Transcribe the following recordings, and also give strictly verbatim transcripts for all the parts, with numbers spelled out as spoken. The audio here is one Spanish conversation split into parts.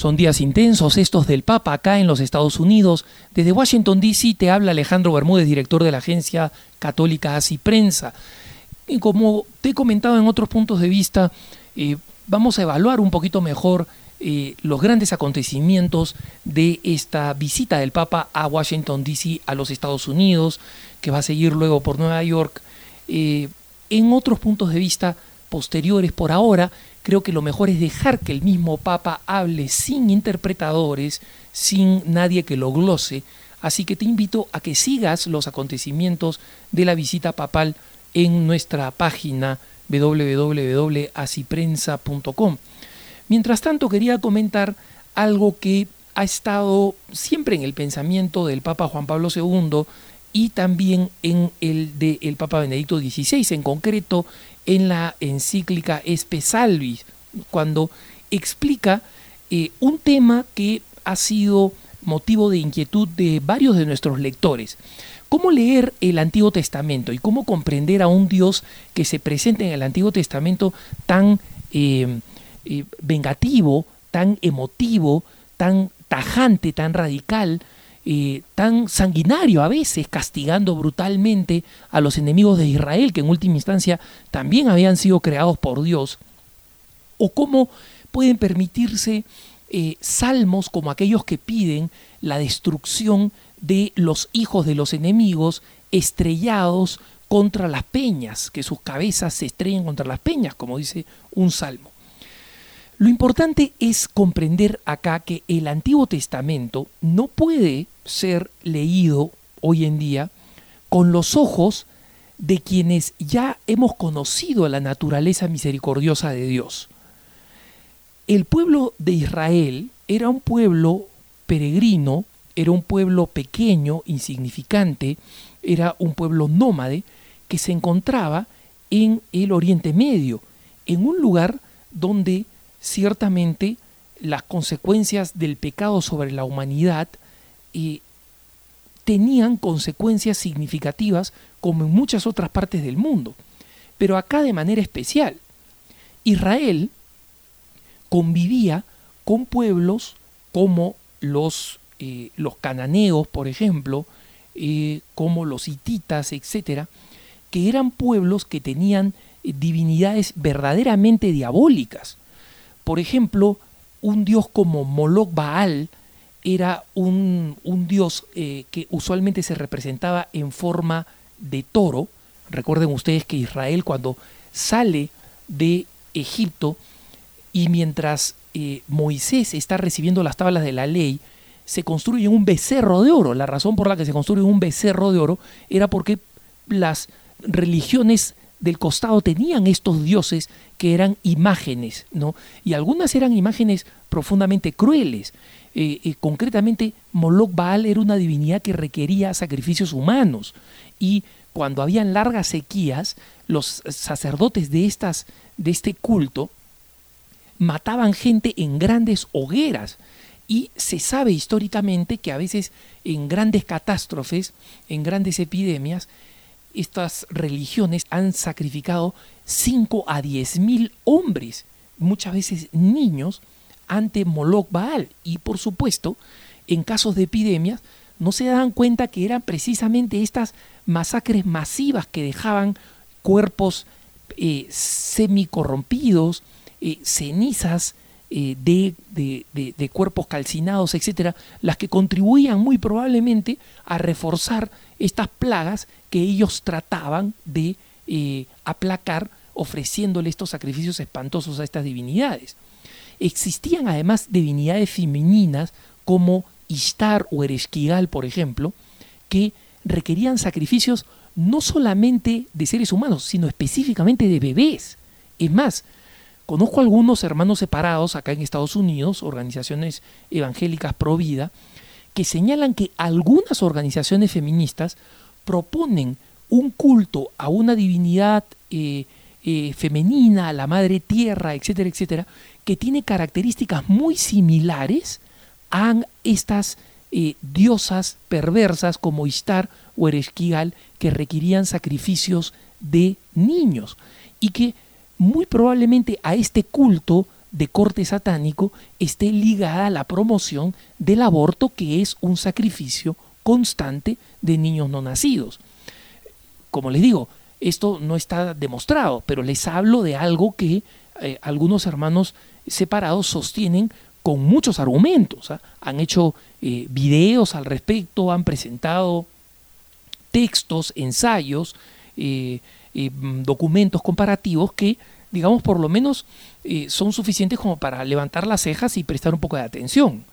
Son días intensos estos del Papa acá en los Estados Unidos. Desde Washington, D C te habla Alejandro Bermúdez, director de la agencia católica Así Prensa. Y como te he comentado en otros puntos de vista, eh, vamos a evaluar un poquito mejor eh, los grandes acontecimientos de esta visita del Papa a Washington, D C, a los Estados Unidos, que va a seguir luego por Nueva York. Eh, en otros puntos de vista posteriores, por ahora, creo que lo mejor es dejar que el mismo Papa hable sin interpretadores, sin nadie que lo glose. Así que te invito a que sigas los acontecimientos de la visita papal en nuestra página doble u doble u doble u punto así prensa punto com. Mientras tanto, quería comentar algo que ha estado siempre en el pensamiento del Papa Juan Pablo segundo y también en el del Papa Benedicto dieciséis, en concreto en la encíclica Espe Salvi, cuando explica eh, un tema que ha sido motivo de inquietud de varios de nuestros lectores. ¿Cómo leer el Antiguo Testamento y cómo comprender a un Dios que se presenta en el Antiguo Testamento tan eh, eh, vengativo, tan emotivo, tan tajante, tan radical, eh, tan sanguinario a veces, castigando brutalmente a los enemigos de Israel, que en última instancia también habían sido creados por Dios? ¿O cómo pueden permitirse eh, salmos como aquellos que piden la destrucción de los hijos de los enemigos estrellados contra las peñas, que sus cabezas se estrellen contra las peñas, como dice un salmo? Lo importante es comprender acá que el Antiguo Testamento no puede ser leído hoy en día con los ojos de quienes ya hemos conocido la naturaleza misericordiosa de Dios. El pueblo de Israel era un pueblo peregrino, era un pueblo pequeño, insignificante, era un pueblo nómade que se encontraba en el Oriente Medio, en un lugar donde ciertamente las consecuencias del pecado sobre la humanidad eh, tenían consecuencias significativas como en muchas otras partes del mundo, pero acá de manera especial. Israel convivía con pueblos como los, eh, los cananeos, por ejemplo, eh, como los hititas, etcétera, que eran pueblos que tenían eh, divinidades verdaderamente diabólicas. Por ejemplo, un dios como Moloch Baal era un, un dios eh, que usualmente se representaba en forma de toro. Recuerden ustedes que Israel, cuando sale de Egipto y mientras eh, Moisés está recibiendo las tablas de la ley, se construye un becerro de oro. La razón por la que se construye un becerro de oro era porque las religiones del costado tenían estos dioses que eran imágenes, ¿no? Y algunas eran imágenes profundamente crueles. Eh, eh, concretamente, Moloch Baal era una divinidad que requería sacrificios humanos, y cuando habían largas sequías, los sacerdotes de, estas, de este culto mataban gente en grandes hogueras. Y se sabe históricamente que a veces en grandes catástrofes, en grandes epidemias, estas religiones han sacrificado cinco a diez mil hombres, muchas veces niños, ante Moloch Baal. Y por supuesto, en casos de epidemias, no se dan cuenta que eran precisamente estas masacres masivas que dejaban cuerpos eh, semicorrompidos, eh, cenizas eh, de, de, de, de cuerpos calcinados, etcétera, las que contribuían muy probablemente a reforzar estas plagas que ellos trataban de eh, aplacar, ofreciéndole estos sacrificios espantosos a estas divinidades. Existían además divinidades femeninas como Ishtar o Ereshkigal, por ejemplo, que requerían sacrificios no solamente de seres humanos, sino específicamente de bebés. Es más, conozco algunos hermanos separados acá en Estados Unidos, organizaciones evangélicas pro vida, que señalan que algunas organizaciones feministas proponen un culto a una divinidad eh, eh, femenina, a la madre tierra, etcétera, etcétera, que tiene características muy similares a estas eh, diosas perversas como Ishtar o Ereshkigal, que requerían sacrificios de niños, y que muy probablemente a este culto de corte satánico esté ligada a la promoción del aborto, que es un sacrificio constante de niños no nacidos. Como les digo, esto no está demostrado, pero les hablo de algo que eh, algunos hermanos separados sostienen con muchos argumentos, ¿eh? Han hecho eh, videos al respecto, han presentado textos, ensayos, eh, eh, documentos comparativos que, digamos, por lo menos eh, son suficientes como para levantar las cejas y prestar un poco de atención.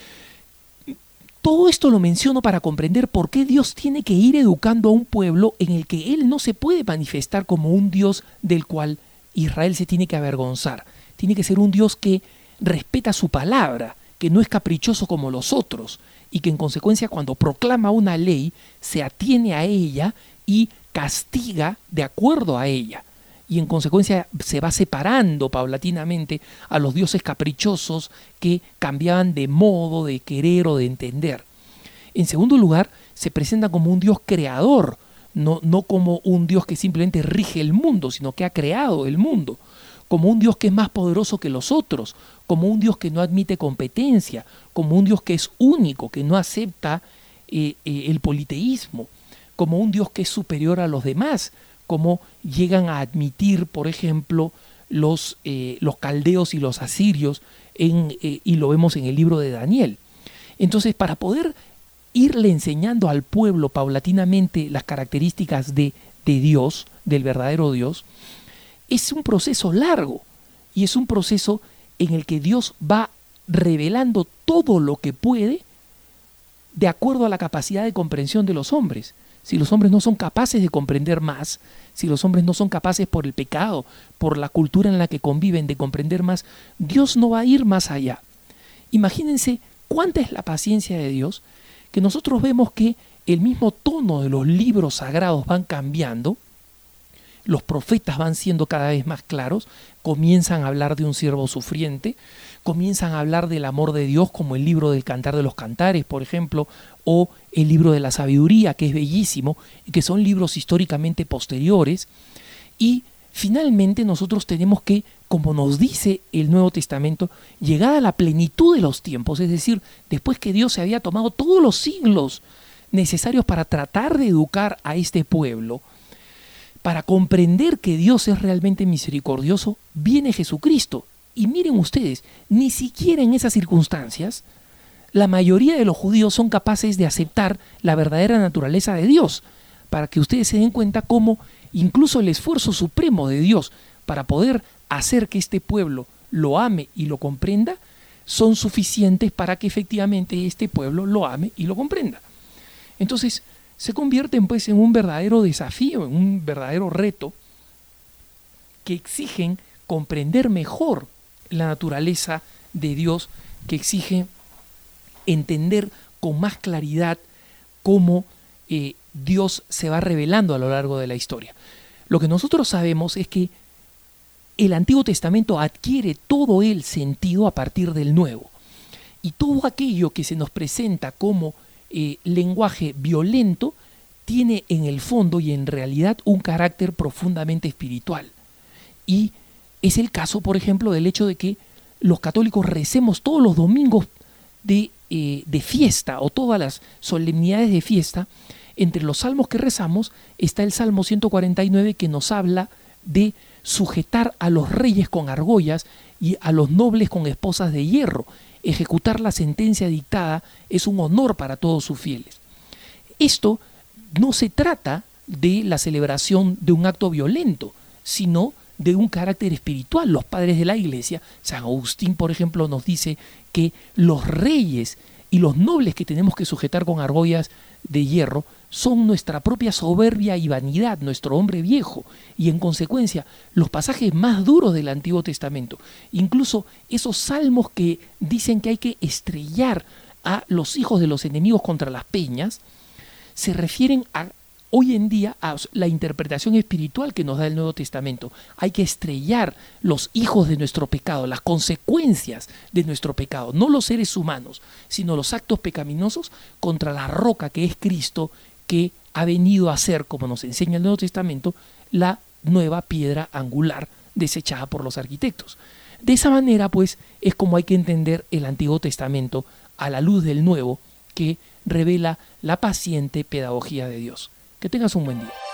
Todo esto lo menciono para comprender por qué Dios tiene que ir educando a un pueblo en el que Él no se puede manifestar como un Dios del cual Israel se tiene que avergonzar. Tiene que ser un Dios que respeta su palabra, que no es caprichoso como los otros, y que en consecuencia cuando proclama una ley se atiene a ella y castiga de acuerdo a ella. Y en consecuencia se va separando paulatinamente a los dioses caprichosos que cambiaban de modo, de querer o de entender. En segundo lugar, se presenta como un Dios creador, no, no como un Dios que simplemente rige el mundo, sino que ha creado el mundo, como un Dios que es más poderoso que los otros, como un Dios que no admite competencia, como un Dios que es único, que no acepta eh, eh, el politeísmo, como un Dios que es superior a los demás, como llegan a admitir, por ejemplo, los, eh, los caldeos y los asirios, en, eh, y lo vemos en el libro de Daniel. Entonces, para poder irle enseñando al pueblo paulatinamente las características de, de Dios, del verdadero Dios, es un proceso largo y es un proceso en el que Dios va revelando todo lo que puede de acuerdo a la capacidad de comprensión de los hombres. Si los hombres no son capaces de comprender más, si los hombres no son capaces por el pecado, por la cultura en la que conviven de comprender más, Dios no va a ir más allá. Imagínense cuánta es la paciencia de Dios, que nosotros vemos que el mismo tono de los libros sagrados van cambiando, los profetas van siendo cada vez más claros, comienzan a hablar de un siervo sufriente, comienzan a hablar del amor de Dios, como el libro del Cantar de los Cantares, por ejemplo, o el libro de la Sabiduría, que es bellísimo, y que son libros históricamente posteriores. Y finalmente nosotros tenemos que, como nos dice el Nuevo Testamento, llegar a la plenitud de los tiempos, es decir, después que Dios se había tomado todos los siglos necesarios para tratar de educar a este pueblo, para comprender que Dios es realmente misericordioso, viene Jesucristo. Y miren ustedes, ni siquiera en esas circunstancias, la mayoría de los judíos son capaces de aceptar la verdadera naturaleza de Dios, para que ustedes se den cuenta cómo incluso el esfuerzo supremo de Dios para poder hacer que este pueblo lo ame y lo comprenda, son suficientes para que efectivamente este pueblo lo ame y lo comprenda. Entonces, se convierten pues en un verdadero desafío, en un verdadero reto, que exigen comprender mejor la naturaleza de Dios, que exige entender con más claridad cómo eh, Dios se va revelando a lo largo de la historia. Lo que nosotros sabemos es que el Antiguo Testamento adquiere todo el sentido a partir del Nuevo. Y todo aquello que se nos presenta como eh, lenguaje violento tiene en el fondo y en realidad un carácter profundamente espiritual. Y es el caso, por ejemplo, del hecho de que los católicos recemos todos los domingos de, eh, de fiesta o todas las solemnidades de fiesta. Entre los salmos que rezamos está el Salmo ciento cuarenta y nueve, que nos habla de sujetar a los reyes con argollas y a los nobles con esposas de hierro. Ejecutar la sentencia dictada es un honor para todos sus fieles. Esto no se trata de la celebración de un acto violento, sino de un carácter espiritual. Los padres de la Iglesia, San Agustín, por ejemplo, nos dice que los reyes y los nobles que tenemos que sujetar con argollas de hierro son nuestra propia soberbia y vanidad, nuestro hombre viejo, y en consecuencia los pasajes más duros del Antiguo Testamento, incluso esos salmos que dicen que hay que estrellar a los hijos de los enemigos contra las peñas, se refieren a hoy en día a la interpretación espiritual que nos da el Nuevo Testamento. Hay que estrellar los hijos de nuestro pecado, las consecuencias de nuestro pecado, no los seres humanos, sino los actos pecaminosos, contra la roca que es Cristo, que ha venido a ser, como nos enseña el Nuevo Testamento, la nueva piedra angular desechada por los arquitectos. De esa manera, pues, es como hay que entender el Antiguo Testamento a la luz del Nuevo, que revela la paciente pedagogía de Dios. Que tengas un buen día.